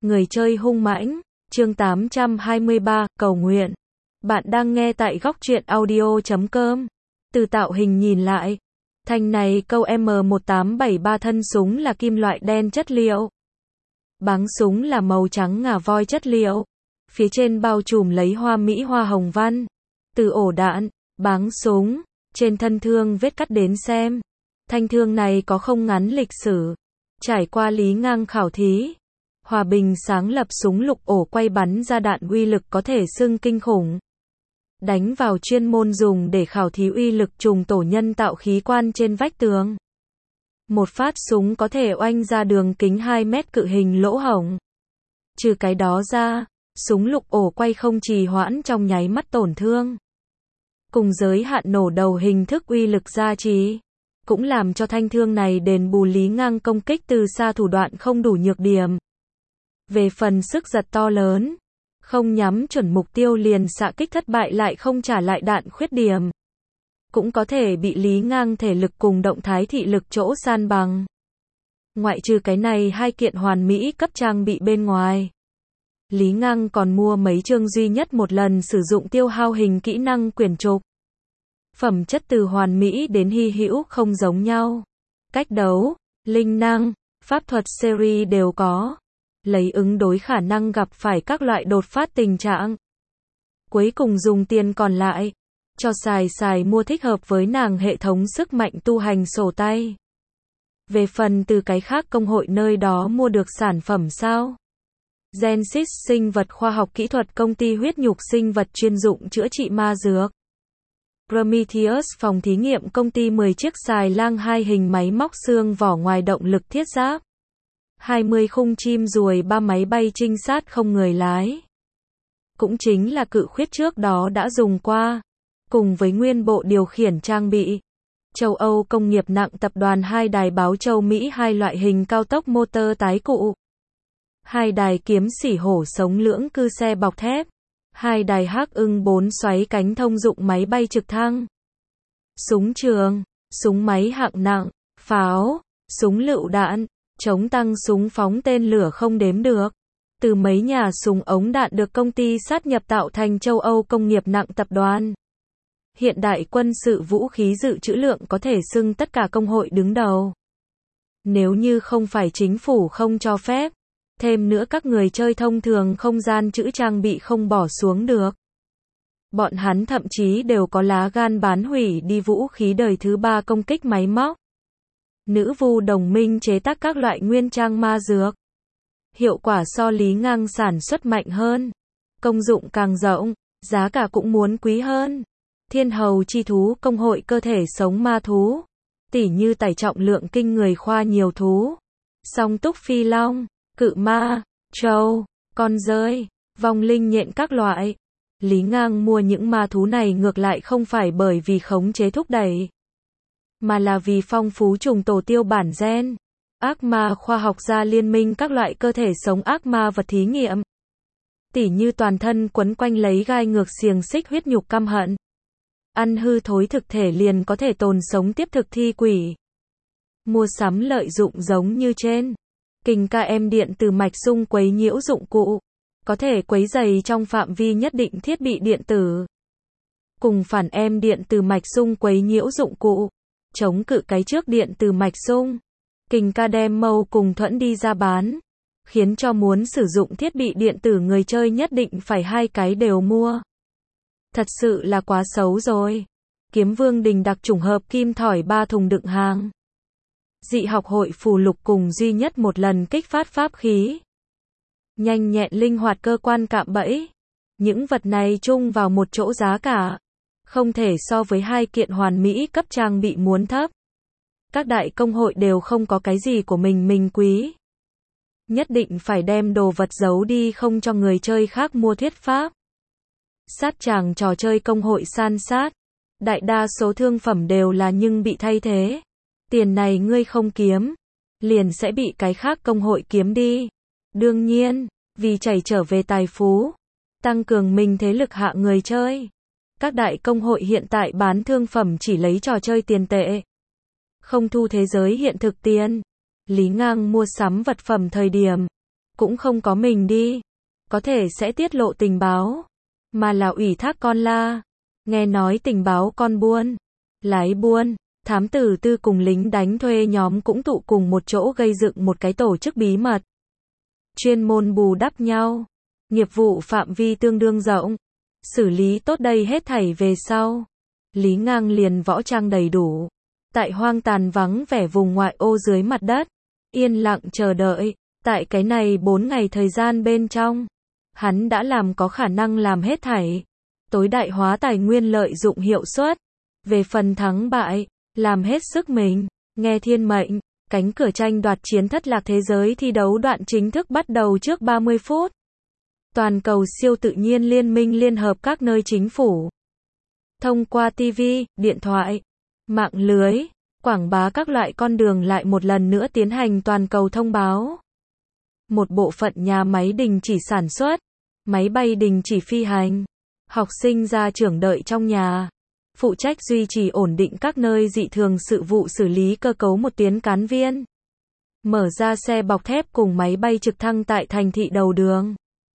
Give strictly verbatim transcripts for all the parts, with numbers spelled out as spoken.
Người chơi hung mãnh, chương tám trăm hai mươi ba, cầu nguyện. Bạn đang nghe tại góc truyện audio chấm com. Từ tạo hình nhìn lại, thanh này câu M một tám bảy ba thân súng là kim loại đen chất liệu. Báng súng là màu trắng ngà voi chất liệu. Phía trên bao trùm lấy hoa mỹ hoa hồng văn. Từ ổ đạn, báng súng, trên thân thương vết cắt đến xem. Thanh thương này có không ngắn lịch sử. Trải qua Lý Ngang khảo thí. Hòa Bình sáng lập súng lục ổ quay bắn ra đạn uy lực có thể xưng kinh khủng. Đánh vào chuyên môn dùng để khảo thí uy lực trùng tổ nhân tạo khí quan trên vách tường. Một phát súng có thể oanh ra đường kính hai mét cự hình lỗ hổng. Trừ cái đó ra, súng lục ổ quay không trì hoãn trong nháy mắt tổn thương. Cùng giới hạn nổ đầu hình thức uy lực gia trì, cũng làm cho thanh thương này đền bù Lý Ngang công kích từ xa thủ đoạn không đủ nhược điểm. Về phần sức giật to lớn, không nhắm chuẩn mục tiêu liền xạ kích thất bại lại không trả lại đạn khuyết điểm. Cũng có thể bị Lý Ngang thể lực cùng động thái thị lực chỗ san bằng. Ngoại trừ cái này hai kiện hoàn mỹ cấp trang bị bên ngoài. Lý Ngang còn mua mấy chương duy nhất một lần sử dụng tiêu hao hình kỹ năng quyển trục. Phẩm chất từ hoàn mỹ đến hy hữu không giống nhau. Cách đấu, linh năng, pháp thuật series đều có. Lấy ứng đối khả năng gặp phải các loại đột phát tình trạng. Cuối cùng dùng tiền còn lại, cho xài xài mua thích hợp với nàng hệ thống sức mạnh tu hành sổ tay. Về phần từ cái khác công hội nơi đó mua được sản phẩm sao? Genesis sinh vật khoa học kỹ thuật công ty huyết nhục sinh vật chuyên dụng chữa trị ma dược. Prometheus phòng thí nghiệm công ty mười chiếc xài lang hai hình máy móc xương vỏ ngoài động lực thiết giáp. hai mươi khung chim ruồi ba máy bay trinh sát không người lái. Cũng chính là cự khuyết trước đó đã dùng qua. Cùng với nguyên bộ điều khiển trang bị. Châu Âu công nghiệp nặng tập đoàn hai đài báo châu Mỹ hai loại hình cao tốc motor tái cụ. Hai đài kiếm sỉ hổ sống lưỡng cư xe bọc thép. Hai đài hắc ưng bốn xoáy cánh thông dụng máy bay trực thăng. Súng trường, súng máy hạng nặng, pháo, súng lựu đạn. Chống tăng súng phóng tên lửa không đếm được. Từ mấy nhà súng ống đạn được công ty sát nhập tạo thành châu Âu công nghiệp nặng tập đoàn. Hiện đại quân sự vũ khí dự trữ lượng có thể xưng tất cả công hội đứng đầu. Nếu như không phải chính phủ không cho phép, thêm nữa các người chơi thông thường không gian trữ trang bị không bỏ xuống được. Bọn hắn thậm chí đều có lá gan bán hủy đi vũ khí đời thứ ba công kích máy móc. Nữ vu đồng minh chế tác các loại nguyên trang ma dược. Hiệu quả so Lý Ngang sản xuất mạnh hơn. Công dụng càng rộng, giá cả cũng muốn quý hơn. Thiên hầu chi thú công hội cơ thể sống ma thú. Tỉ như tải trọng lượng kinh người khoa nhiều thú. Song túc phi long, cự ma, trâu, con rơi, vong linh nhện các loại. Lý Ngang mua những ma thú này ngược lại không phải bởi vì khống chế thúc đẩy. Mà là vì phong phú trùng tổ tiêu bản gen. Ác ma khoa học gia liên minh các loại cơ thể sống ác ma vật thí nghiệm. Tỉ như toàn thân quấn quanh lấy gai ngược xiềng xích huyết nhục căm hận. Ăn hư thối thực thể liền có thể tồn sống tiếp thực thi quỷ. Mua sắm lợi dụng giống như trên. Kình ca em điện từ mạch xung quấy nhiễu dụng cụ. Có thể quấy rầy trong phạm vi nhất định thiết bị điện tử. Cùng phản em điện từ mạch xung quấy nhiễu dụng cụ. Chống cự cái trước điện từ mạch xung. Kình ca đem mâu cùng thuẫn đi ra bán. Khiến cho muốn sử dụng thiết bị điện tử người chơi nhất định phải hai cái đều mua. Thật sự là quá xấu rồi. Kiếm vương đình đặc chủng hợp kim thỏi ba thùng đựng hàng. Dị học hội phù lục cùng duy nhất một lần kích phát pháp khí. Nhanh nhẹn linh hoạt cơ quan cạm bẫy. Những vật này chung vào một chỗ giá cả. Không thể so với hai kiện hoàn mỹ cấp trang bị muốn thấp. Các đại công hội đều không có cái gì của mình mình quý. Nhất định phải đem đồ vật giấu đi không cho người chơi khác mua thuyết pháp. Sát tràng trò chơi công hội san sát. Đại đa số thương phẩm đều là nhưng bị thay thế. Tiền này ngươi không kiếm, liền sẽ bị cái khác công hội kiếm đi. Đương nhiên, vì chảy trở về tài phú, tăng cường mình thế lực hạ người chơi. Các đại công hội hiện tại bán thương phẩm chỉ lấy trò chơi tiền tệ. Không thu thế giới hiện thực tiền. Lý Ngang mua sắm vật phẩm thời điểm. cũng không có mình đi, có thể sẽ tiết lộ tình báo, mà là ủy thác con la. Nghe nói tình báo con buôn, lái buôn, thám tử tư cùng lính đánh thuê nhóm cũng tụ cùng một chỗ gây dựng một cái tổ chức bí mật. Chuyên môn bù đắp nhau, nghiệp vụ phạm vi tương đương rộng, xử lý tốt đây hết thảy về sau. Lý Ngang liền võ trang đầy đủ, tại hoang tàn vắng vẻ vùng ngoại ô dưới mặt đất, yên lặng chờ đợi. Tại cái này bốn ngày thời gian bên trong, hắn đã làm có khả năng làm hết thảy, tối đại hóa tài nguyên lợi dụng hiệu suất. Về phần thắng bại, làm hết sức mình, nghe thiên mệnh, cánh cửa tranh đoạt chiến thất lạc thế giới thi đấu đoạn chính thức bắt đầu trước ba mươi phút. Toàn cầu siêu tự nhiên liên minh liên hợp các nơi chính phủ, thông qua ti vi, điện thoại, mạng lưới, quảng bá các loại con đường lại một lần nữa tiến hành toàn cầu thông báo. Một bộ phận nhà máy đình chỉ sản xuất, máy bay đình chỉ phi hành, học sinh ra trường đợi trong nhà, phụ trách duy trì ổn định các nơi dị thường sự vụ xử lý cơ cấu một tuyến cán viên. Mở ra xe bọc thép cùng máy bay trực thăng tại thành thị đầu đường.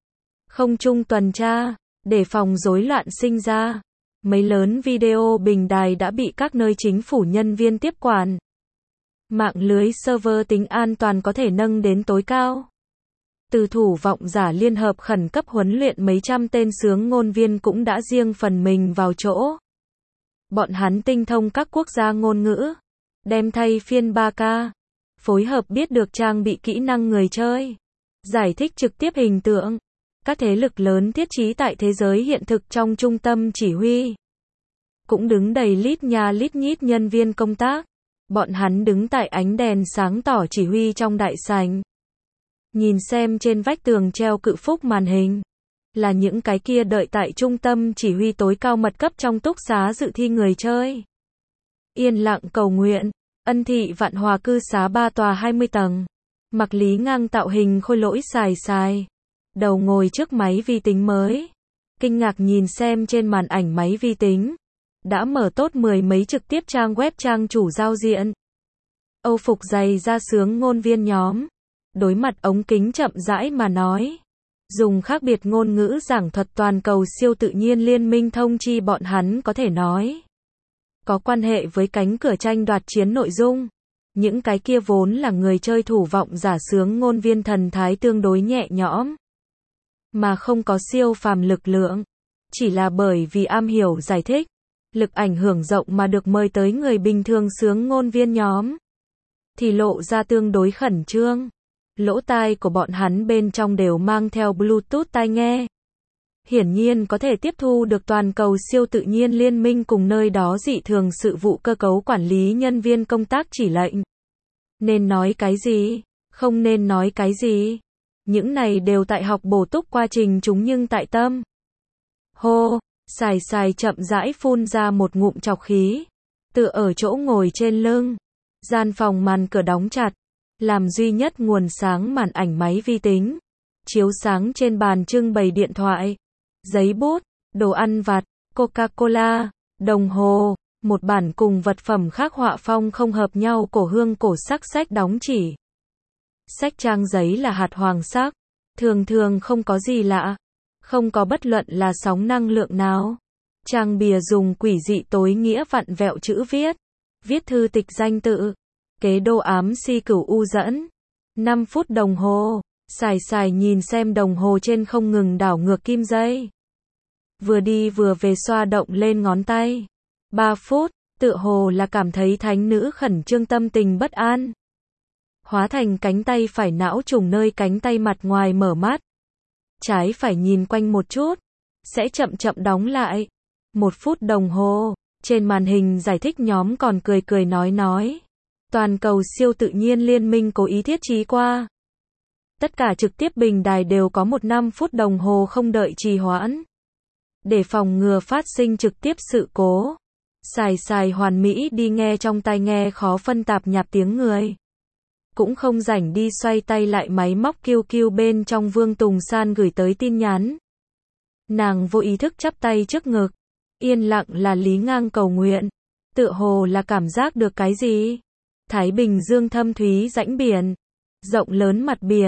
Không trung tuần tra, để phòng rối loạn sinh ra. Mấy lớn video bình đài đã bị các nơi chính phủ nhân viên tiếp quản. Mạng lưới server tính an toàn có thể nâng đến tối cao. Từ thủ vọng giả liên hợp khẩn cấp huấn luyện mấy trăm tên sướng ngôn viên cũng đã riêng phần mình vào chỗ. Bọn hắn tinh thông các quốc gia ngôn ngữ, đem thay phiên ba K, phối hợp biết được trang bị kỹ năng người chơi, giải thích trực tiếp hình tượng. Các thế lực lớn thiết trí tại thế giới hiện thực trong trung tâm chỉ huy cũng đứng đầy lít nha lít nhít nhân viên công tác. Bọn hắn đứng tại ánh đèn sáng tỏ chỉ huy trong đại sảnh. Nhìn xem trên vách tường treo cự phúc màn hình, là những cái kia đợi tại trung tâm chỉ huy tối cao mật cấp trong túc xá dự thi người chơi. Yên lặng cầu nguyện, Ân thị Vạn Hòa cư xá ba tòa hai mươi tầng. Mặc Lý Ngang tạo hình khôi lỗi xài xài, đầu ngồi trước máy vi tính mới, kinh ngạc nhìn xem trên màn ảnh máy vi tính, đã mở tốt mười mấy trực tiếp trang web trang chủ giao diện. Âu phục dày ra sướng ngôn viên nhóm, đối mặt ống kính chậm rãi mà nói, dùng khác biệt ngôn ngữ giảng thuật toàn cầu siêu tự nhiên liên minh thông chi bọn hắn có thể nói có quan hệ với cánh cửa tranh đoạt chiến nội dung. Những cái kia vốn là người chơi thủ vọng giả sướng ngôn viên thần thái tương đối nhẹ nhõm, mà không có siêu phàm lực lượng, chỉ là bởi vì am hiểu giải thích, lực ảnh hưởng rộng mà được mời tới người bình thường sướng ngôn viên nhóm, thì lộ ra tương đối khẩn trương. Lỗ tai của bọn hắn bên trong đều mang theo Bluetooth tai nghe. Hiển nhiên có thể tiếp thu được toàn cầu siêu tự nhiên liên minh cùng nơi đó dị thường sự vụ cơ cấu quản lý nhân viên công tác chỉ lệnh. Nên nói cái gì, không nên nói cái gì. Những này đều tại học bổ túc quá trình chúng nhưng tại tâm. Hô, xài xài chậm rãi phun ra một ngụm trọc khí. Tựa ở chỗ ngồi trên lưng. Gian phòng màn cửa đóng chặt. Làm duy nhất nguồn sáng màn ảnh máy vi tính. Chiếu sáng trên bàn trưng bày điện thoại, giấy bút, đồ ăn vặt, Coca-Cola, đồng hồ, một bản cùng vật phẩm khác họa phong không hợp nhau cổ hương cổ sắc sách đóng chỉ. Sách trang giấy là hạt hoàng sắc, thường thường không có gì lạ, không có bất luận là sóng năng lượng nào. Trang bìa dùng quỷ dị tối nghĩa vặn vẹo chữ viết, viết thư tịch danh tự, kế đô ám si cửu u dẫn. năm phút đồng hồ, xài xài nhìn xem đồng hồ trên không ngừng đảo ngược kim dây. Vừa đi vừa về xoa động lên ngón tay. ba phút, tựa hồ là cảm thấy thánh nữ khẩn trương tâm tình bất an. Hóa thành cánh tay phải não trùng nơi cánh tay mặt ngoài mở mắt. Trái phải nhìn quanh một chút, sẽ chậm chậm đóng lại. Một phút đồng hồ, trên màn hình giải thích nhóm còn cười cười nói nói. Toàn cầu siêu tự nhiên liên minh cố ý thiết trí qua. Tất cả trực tiếp bình đài đều có một năm phút đồng hồ không đợi trì hoãn. Để phòng ngừa phát sinh trực tiếp sự cố. Xài xài hoàn mỹ đi nghe trong tai nghe khó phân tạp nhạp tiếng người. Cũng không rảnh đi xoay tay lại máy móc kiu kiu bên trong Vương Tùng San gửi tới tin nhắn. Nàng vô ý thức chắp tay trước ngực. Yên lặng là Lý Ngang cầu nguyện. Tựa hồ là cảm giác được cái gì? Thái Bình Dương thâm thúy rãnh biển. Rộng lớn mặt biển.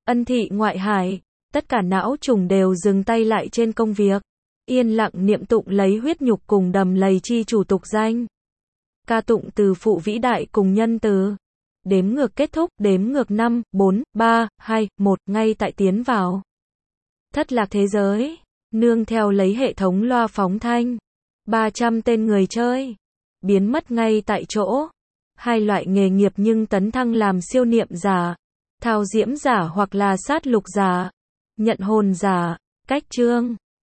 Ân thị ngoại hải. Tất cả não trùng đều dừng tay lại trên công việc. Yên lặng niệm tụng lấy huyết nhục cùng đầm lầy chi chủ tục danh. Ca tụng từ phụ vĩ đại cùng nhân từ. Đếm ngược kết thúc, đếm ngược năm, bốn, ba, hai, một, ngay tại tiến vào. Thất lạc thế giới. Nương theo lấy hệ thống loa phóng thanh. ba trăm tên người chơi. Biến mất ngay tại chỗ. Hai loại nghề nghiệp nhưng tấn thăng làm siêu niệm giả. Thao diễm giả hoặc là sát lục giả. Nhận hồn giả. Cách chương.